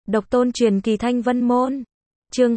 Độc tôn truyền kỳ Thanh Vân Môn. Chương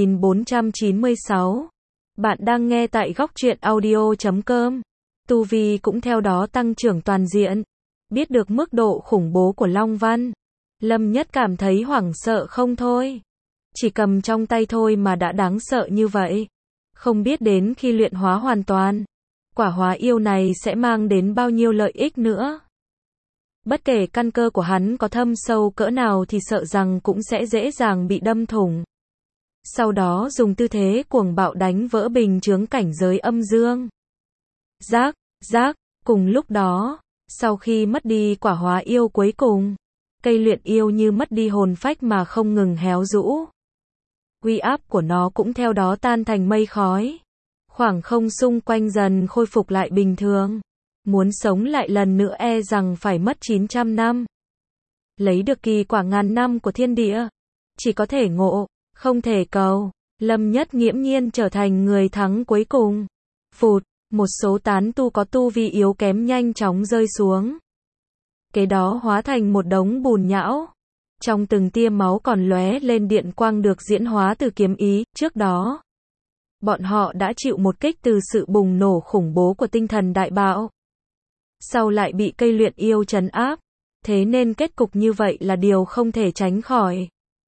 2496. Bạn đang nghe tại góc truyện audio.com. Tu vi cũng theo đó tăng trưởng toàn diện. Biết được mức độ khủng bố của Long Văn, Lâm Nhất cảm thấy hoảng sợ không thôi. Chỉ cầm trong tay thôi mà đã đáng sợ như vậy. Không biết đến khi luyện hóa hoàn toàn, quả hóa yêu này sẽ mang đến bao nhiêu lợi ích nữa. Bất kể căn cơ của hắn có thâm sâu cỡ nào thì sợ rằng cũng sẽ dễ dàng bị đâm thủng. Sau đó dùng tư thế cuồng bạo đánh vỡ bình chướng cảnh giới âm dương. Rác, rác, cùng lúc đó, sau khi mất đi quả hóa yêu cuối cùng, cây luyện yêu như mất đi hồn phách mà không ngừng héo rũ. Uy áp của nó cũng theo đó tan thành mây khói. Khoảng không xung quanh dần khôi phục lại bình thường. Muốn sống lại lần nữa e rằng phải mất 900 năm. Lấy được kỳ quả ngàn năm của thiên địa, chỉ có thể ngộ, không thể cầu. Lâm Nhất nghiễm nhiên trở thành người thắng cuối cùng. Phụt, một số tán tu có tu vi yếu kém nhanh chóng rơi xuống. Kế đó hóa thành một đống bùn nhão. Trong từng tia máu còn lóe lên điện quang được diễn hóa từ kiếm ý. Trước đó, bọn họ đã chịu một kích từ sự bùng nổ khủng bố của tinh thần đại bạo. Sau lại bị cây luyện yêu trấn áp. Thế nên kết cục như vậy là điều không thể tránh khỏi.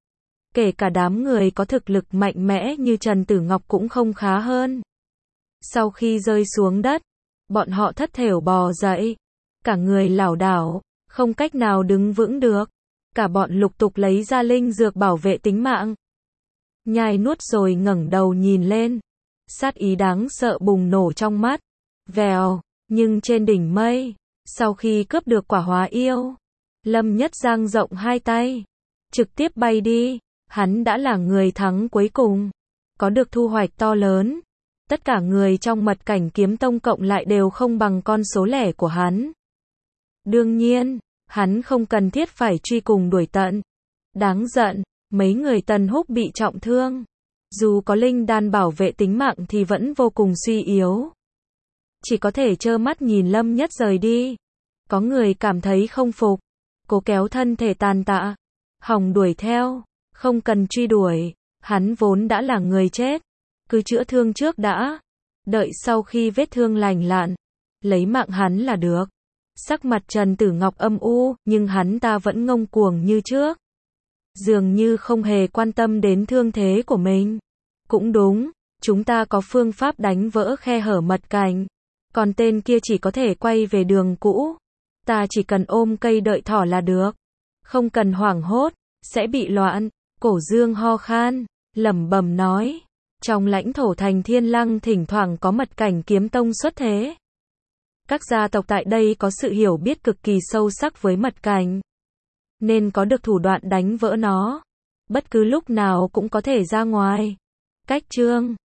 Kể cả đám người có thực lực mạnh mẽ như Trần Tử Ngọc cũng không khá hơn. Sau khi rơi xuống đất, bọn họ thất thểu bò dậy. Cả người lảo đảo, không cách nào đứng vững được. Cả bọn lục tục lấy ra linh dược bảo vệ tính mạng. Nhai nuốt rồi ngẩng đầu nhìn lên. Sát ý đáng sợ bùng nổ trong mắt. Vèo, nhưng trên đỉnh mây, sau khi cướp được quả hóa yêu, Lâm Nhất dang rộng hai tay, trực tiếp bay đi. Hắn đã là người thắng cuối cùng, có được thu hoạch to lớn. Tất cả người trong mật cảnh kiếm tông cộng lại đều không bằng con số lẻ của hắn. Đương nhiên, hắn không cần thiết phải truy cùng đuổi tận. Đáng giận, mấy người Tần Húc bị trọng thương. Dù có linh đan bảo vệ tính mạng thì vẫn vô cùng suy yếu. Chỉ có thể trơ mắt nhìn Lâm Nhất rời đi. Có người cảm thấy không phục, cố kéo thân thể tàn tạ, hòng đuổi theo. Không cần truy đuổi, hắn vốn đã là người chết. Cứ chữa thương trước đã. Đợi sau khi vết thương lành lặn, lấy mạng hắn là được. Sắc mặt Trần Tử Ngọc âm u, nhưng hắn ta vẫn ngông cuồng như trước. Dường như không hề quan tâm đến thương thế của mình. Cũng đúng, chúng ta có phương pháp đánh vỡ khe hở mật cảnh. Còn tên kia chỉ có thể quay về đường cũ. Ta chỉ cần ôm cây đợi thỏ là được. Không cần hoảng hốt, sẽ bị loạn. Cổ Dương ho khan, lẩm bẩm nói. Trong lãnh thổ thành Thiên Lăng thỉnh thoảng có mật cảnh kiếm tông xuất thế. Các gia tộc tại đây có sự hiểu biết cực kỳ sâu sắc với mật cảnh, nên có được thủ đoạn đánh vỡ nó. Bất cứ lúc nào cũng có thể ra ngoài. Cách chương